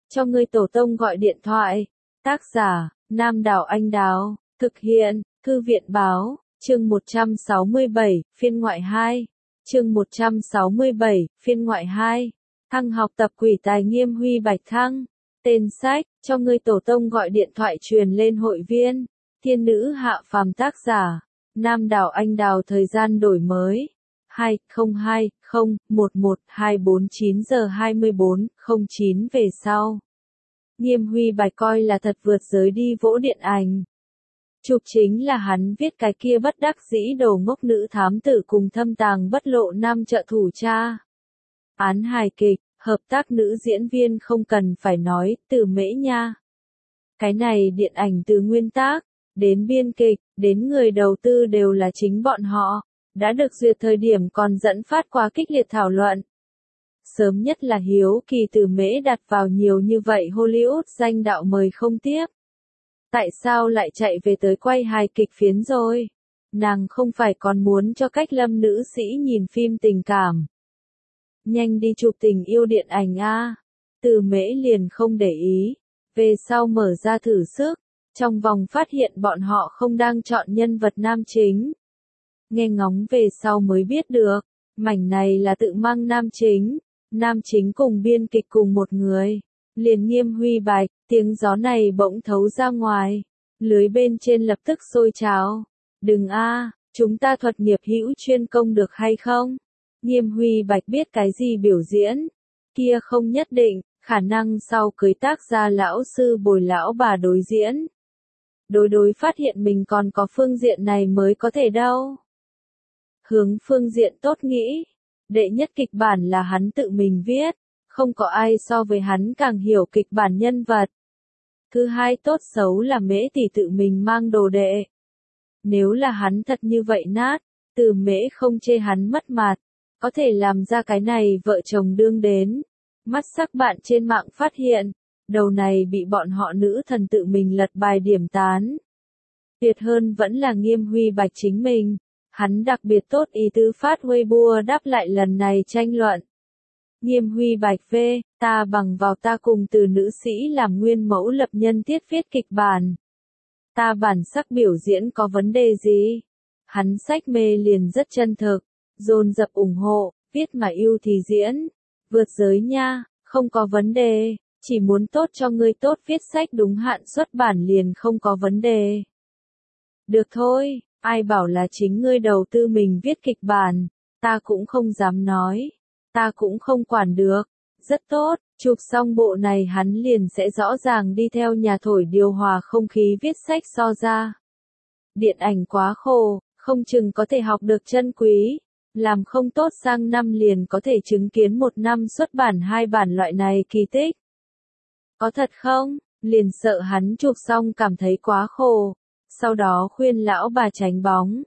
cho ngươi tổ tông gọi điện thoại. Tác giả, Nam Đào Anh Đào, thực hiện, Thư viện Báo, chương 167, phiên ngoại 2. Chương 167, phiên ngoại 2. Thăng học tập quỷ tài Nghiêm Huy Bạch Thăng. Tên sách, cho ngươi tổ tông gọi điện thoại truyền lên hội viên. Thiên nữ hạ phàm, tác giả, Nam Đào Anh Đào. Thời gian đổi mới 2020-11-249 giờ 24:09 về sau. Nghiêm Huy Bạch coi là thật vượt giới đi vỗ điện ảnh. Chụp chính là hắn viết cái kia bất đắc dĩ đồ ngốc nữ thám tử cùng thâm tàng bất lộ nam trợ thủ cha. Án hài kịch, hợp tác nữ diễn viên không cần phải nói, Từ Mễ nha. Cái này điện ảnh từ nguyên tác, đến biên kịch, đến người đầu tư đều là chính bọn họ, đã được duyệt thời điểm còn dẫn phát quá kích liệt thảo luận. Sớm nhất là hiếu kỳ Từ Mễ đặt vào nhiều như vậy Hollywood danh đạo mời không tiếp. Tại sao lại chạy về tới quay hài kịch phiến rồi? Nàng không phải còn muốn cho Cách Lâm nữ sĩ nhìn phim tình cảm. Nhanh đi chụp tình yêu điện ảnh a. Từ Mễ liền không để ý. Về sau mở ra thử sức, trong vòng phát hiện bọn họ không đang chọn nhân vật nam chính. Nghe ngóng về sau mới biết được, mảnh này là tự mang nam chính cùng biên kịch cùng một người. Liền Nghiêm Huy Bạch, tiếng gió này bỗng thấu ra ngoài, lưới bên trên lập tức sôi trào. Đừng a, chúng ta thuật nghiệp hữu chuyên công được hay không? Nghiêm Huy Bạch biết cái gì biểu diễn, kia không nhất định, khả năng sau cưới tác gia lão sư bồi lão bà đối diễn. Đối phát hiện mình còn có phương diện này mới có thể đâu. Hướng phương diện tốt nghĩ, đệ nhất kịch bản là hắn tự mình viết, không có ai so với hắn càng hiểu kịch bản nhân vật. Thứ hai tốt xấu là Mễ tỷ tự mình mang đồ đệ. Nếu là hắn thật như vậy nát, Từ Mễ không chê hắn mất mặt, có thể làm ra cái này vợ chồng đương đến. Mắt sắc bạn trên mạng phát hiện, đầu này bị bọn họ nữ thần tự mình lật bài điểm tán. Tuyệt hơn vẫn là Nghiêm Huy Bạch chính mình, hắn đặc biệt tốt ý tứ phát Weibo đáp lại lần này tranh luận. Nghiêm Huy Bạch v, ta bằng vào ta cùng Từ nữ sĩ làm nguyên mẫu lập nhân tiết viết kịch bản. Ta bản sắc biểu diễn có vấn đề gì? Hắn sách mê liền rất chân thực, dồn dập ủng hộ, viết mà yêu thì diễn. Vượt giới nha, không có vấn đề, chỉ muốn tốt cho ngươi tốt viết sách đúng hạn xuất bản liền không có vấn đề. Được thôi, ai bảo là chính ngươi đầu tư mình viết kịch bản, ta cũng không dám nói, ta cũng không quản được. Rất tốt, chụp xong bộ này hắn liền sẽ rõ ràng đi theo nhà thổi điều hòa không khí viết sách so ra. Điện ảnh quá khổ, không chừng có thể học được chân quý. Làm không tốt sang năm liền có thể chứng kiến một năm xuất bản 2 bản loại này kỳ tích. Có thật không? Liền sợ hắn chụp xong cảm thấy quá khổ. Sau đó khuyên lão bà tránh bóng.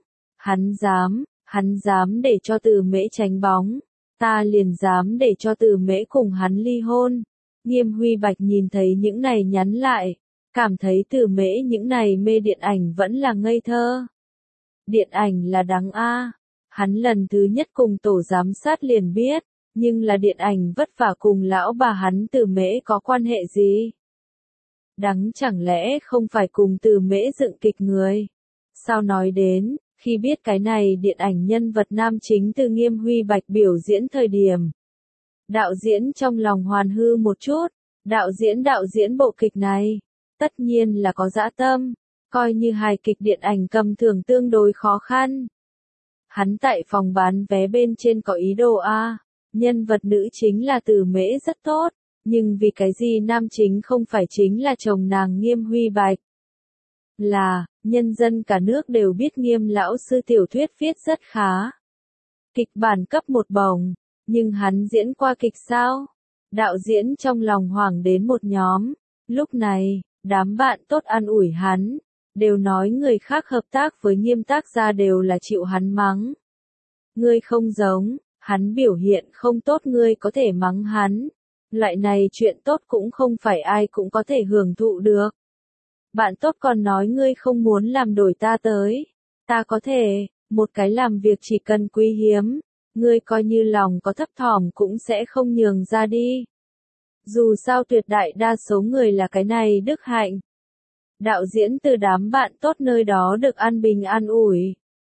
Hắn dám để cho Từ Mễ tránh bóng. Ta liền dám để cho Từ Mễ cùng hắn ly hôn. Nghiêm Huy Bạch nhìn thấy những này nhắn lại. Cảm thấy Từ Mễ những này mê điện ảnh vẫn là ngây thơ. Điện ảnh là đáng a. Hắn lần thứ nhất cùng tổ giám sát liền biết, nhưng là điện ảnh vất vả cùng lão bà hắn Từ Mễ có quan hệ gì? Đắng chẳng lẽ không phải cùng Từ Mễ dựng kịch người? Sao nói đến, khi biết cái này điện ảnh nhân vật nam chính từ Nghiêm Huy Bạch biểu diễn thời điểm. Đạo diễn trong lòng hoàn hư một chút, đạo diễn bộ kịch này, tất nhiên là có dã tâm, coi như hài kịch điện ảnh cầm thưởng tương đối khó khăn. Hắn tại phòng bán vé bên trên có ý đồ a, nhân vật nữ chính là Từ Mễ rất tốt, nhưng vì cái gì nam chính không phải chính là chồng nàng Nghiêm Huy Bạch? Là, nhân dân cả nước đều biết Nghiêm lão sư tiểu thuyết viết rất khá. Kịch bản cấp 1 bổng, nhưng hắn diễn qua kịch sao? Đạo diễn trong lòng hoảng đến một nhóm. Lúc này, đám bạn tốt an ủi hắn. Đều nói người khác hợp tác với Nghiêm tác gia đều là chịu hắn mắng. Ngươi không giống, hắn biểu hiện không tốt ngươi có thể mắng hắn. Loại này chuyện tốt cũng không phải ai cũng có thể hưởng thụ được. Bạn tốt còn nói ngươi không muốn làm đổi ta tới. Ta có thể, một cái làm việc chỉ cần quý hiếm. Ngươi coi như lòng có thấp thỏm cũng sẽ không nhường ra đi. Dù sao tuyệt đại đa số người là cái này đức hạnh. Đạo diễn từ đám bạn tốt nơi đó được an bình an ủi.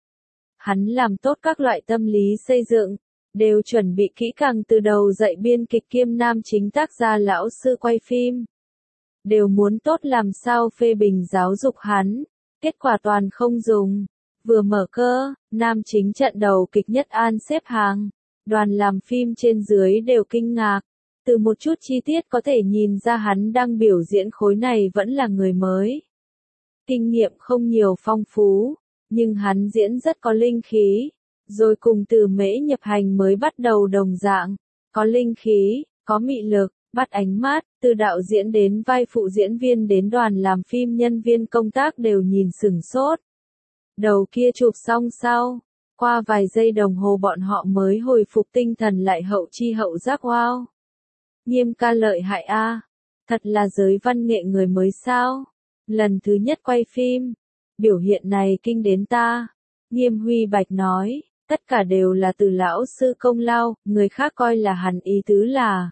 Hắn làm tốt các loại tâm lý xây dựng, đều chuẩn bị kỹ càng từ đầu dạy biên kịch kiêm nam chính tác gia lão sư quay phim. Đều muốn tốt làm sao phê bình giáo dục hắn, kết quả toàn không dùng. Vừa mở cơ, nam chính trận đầu kịch nhất an xếp hàng, đoàn làm phim trên dưới đều kinh ngạc. Từ một chút chi tiết có thể nhìn ra hắn đang biểu diễn khối này vẫn là người mới. Kinh nghiệm không nhiều phong phú, nhưng hắn diễn rất có linh khí. Rồi cùng Từ Mễ nhập hành mới bắt đầu đồng dạng, có linh khí, có mị lực, bắt ánh mắt, từ đạo diễn đến vai phụ diễn viên đến đoàn làm phim nhân viên công tác đều nhìn sửng sốt. Đầu kia chụp xong sau, qua vài giây đồng hồ bọn họ mới hồi phục tinh thần lại hậu chi hậu giác wow. Nghiêm ca lợi hại a, thật là giới văn nghệ người mới sao, lần thứ nhất quay phim, biểu hiện này kinh đến ta. Nghiêm Huy Bạch nói, tất cả đều là từ lão sư công lao, người khác coi là hắn ý tứ là.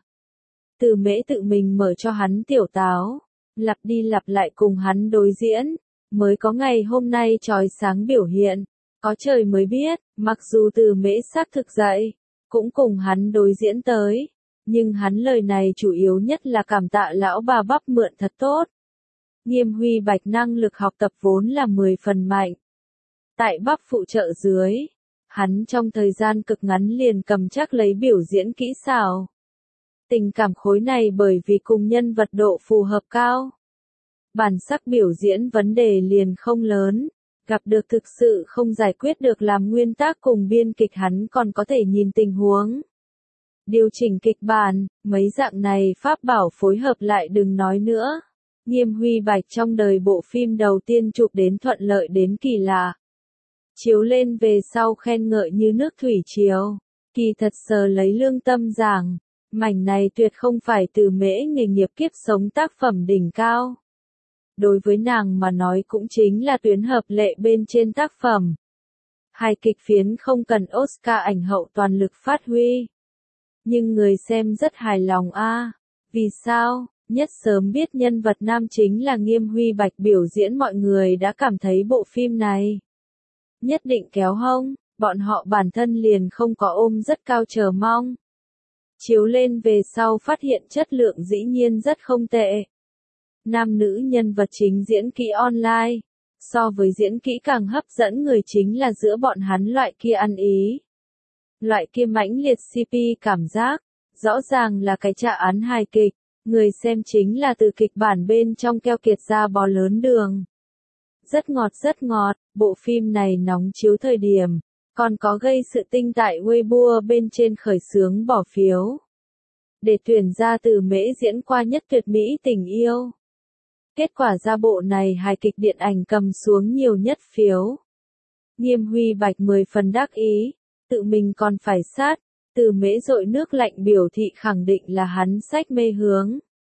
Từ Mễ tự mình mở cho hắn tiểu táo, lặp đi lặp lại cùng hắn đối diễn, mới có ngày hôm nay chói sáng biểu hiện, có trời mới biết, mặc dù Từ Mễ xác thực dạy, cũng cùng hắn đối diễn tới, nhưng hắn lời này chủ yếu nhất là cảm tạ lão bà bắp mượn thật tốt. Nghiêm Huy Bạch năng lực học tập vốn là 10 phần mạnh. Tại bắp phụ trợ dưới, hắn trong thời gian cực ngắn liền cầm chắc lấy biểu diễn kỹ xảo. Tình cảm khối này bởi vì cùng nhân vật độ phù hợp cao. Bản sắc biểu diễn vấn đề liền không lớn, gặp được thực sự không giải quyết được làm nguyên tác cùng biên kịch hắn còn có thể nhìn tình huống. Điều chỉnh kịch bản, mấy dạng này pháp bảo phối hợp lại đừng nói nữa. Nghiêm Huy Bạch trong đời bộ phim đầu tiên chụp đến thuận lợi đến kỳ lạ. Chiếu lên về sau khen ngợi như nước thủy triều. Kỳ thật sờ lấy lương tâm giảng, mảnh này tuyệt không phải Từ Mễ nghề nghiệp kiếp sống tác phẩm đỉnh cao. Đối với nàng mà nói cũng chính là tuyến hợp lệ bên trên tác phẩm. Hài kịch phiến không cần Oscar ảnh hậu toàn lực phát huy. Nhưng người xem rất hài lòng a. Vì sao? Nhất sớm biết nhân vật nam chính là Nghiêm Huy Bạch biểu diễn mọi người đã cảm thấy bộ phim này nhất định kéo hông, bọn họ bản thân liền không có ôm rất cao chờ mong. Chiếu lên về sau phát hiện chất lượng dĩ nhiên rất không tệ. Nam nữ nhân vật chính diễn kỹ online, so với diễn kỹ càng hấp dẫn người chính là giữa bọn hắn loại kia ăn ý. Loại kia mãnh liệt CP cảm giác, rõ ràng là cái trả án hài kịch, người xem chính là từ kịch bản bên trong keo kiệt ra bò lớn đường. Rất ngọt, bộ phim này nóng chiếu thời điểm, còn có gây sự tinh tại Weibo bên trên khởi xướng bỏ phiếu. Để tuyển ra Từ Mễ diễn qua nhất tuyệt mỹ tình yêu. Kết quả ra bộ này hài kịch điện ảnh cầm xuống nhiều nhất phiếu. Nghiêm Huy Bạch 10 phần đắc ý, tự mình còn phải sát, Từ Mễ dội nước lạnh biểu thị khẳng định là hắn sách mê hướng.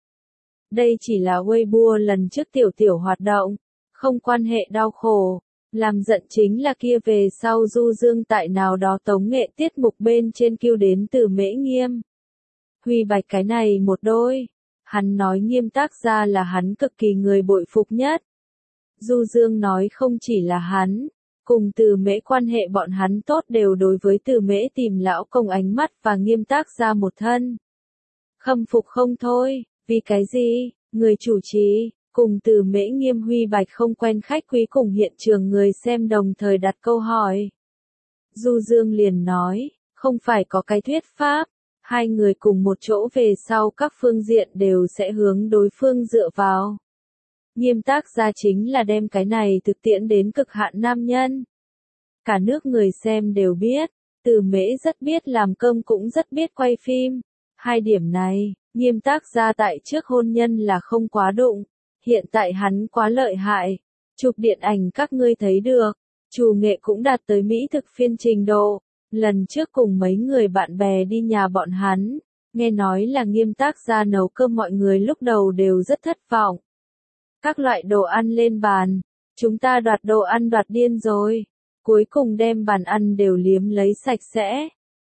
Đây chỉ là Weibo lần trước tiểu hoạt động, không quan hệ đau khổ, làm giận chính là kia về sau du dương tại nào đó tống nghệ tiết mục bên trên kêu đến Từ Mễ Nghiêm. Huy Bạch cái này một đôi, hắn nói Nghiêm tác gia là hắn cực kỳ người bội phục nhất. Du dương nói không chỉ là hắn, cùng Từ Mễ quan hệ bọn hắn tốt đều đối với Từ Mễ tìm lão công ánh mắt và Nghiêm tác gia một thân. Khâm phục không thôi, vì cái gì, người chủ trì, cùng Từ Mễ Nghiêm Huy Bạch không quen khách quý cùng hiện trường người xem đồng thời đặt câu hỏi. Du Dương liền nói, không phải có cái thuyết pháp, hai người cùng một chỗ về sau các phương diện đều sẽ hướng đối phương dựa vào. Nghiêm tác gia chính là đem cái này thực tiễn đến cực hạn nam nhân. Cả nước người xem đều biết, Từ Mễ rất biết làm cơm cũng rất biết quay phim. Hai điểm này, Nghiêm tác gia tại trước hôn nhân là không quá đụng. Hiện tại hắn quá lợi hại. Chụp điện ảnh các ngươi thấy được. Chủ nghệ cũng đạt tới mỹ thực phiên trình độ. Lần trước cùng mấy người bạn bè đi nhà bọn hắn, nghe nói là Nghiêm tác gia nấu cơm mọi người lúc đầu đều rất thất vọng. Các loại đồ ăn lên bàn, chúng ta đoạt đồ ăn đoạt điên rồi. Cuối cùng đem bàn ăn đều liếm lấy sạch sẽ.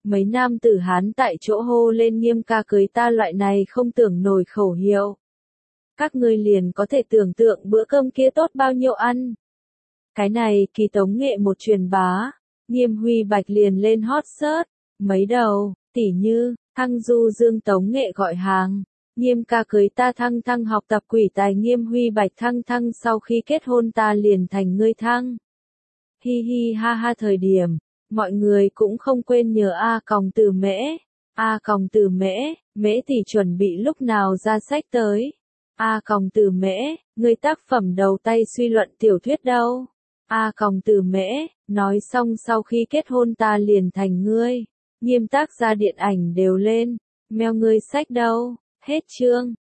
Mấy nam tử Hán tại chỗ hô lên Nghiêm ca cưới ta loại này không tưởng nổi khẩu hiệu. Các ngươi liền có thể tưởng tượng bữa cơm kia tốt bao nhiêu ăn. Cái này kỳ tống nghệ một truyền bá, Nghiêm Huy Bạch liền lên hot search, mấy đầu, tỉ như, Thăng Du Dương tống nghệ gọi hàng, Nghiêm ca cưới ta Thăng Thăng học tập quỷ tài Nghiêm Huy Bạch Thăng Thăng sau khi kết hôn ta liền thành ngươi Thăng. Hi hi ha ha thời điểm, mọi người cũng không quên nhờ A Còng Từ Mễ. A Còng Từ Mễ, Mễ tỷ chuẩn bị lúc nào ra sách tới. A Còng Từ Mễ, ngươi tác phẩm đầu tay suy luận tiểu thuyết đâu? A Còng Từ Mễ, nói xong sau khi kết hôn ta liền thành ngươi. Nghiêm tác gia điện ảnh đều lên, meo ngươi sách đâu? Hết chương.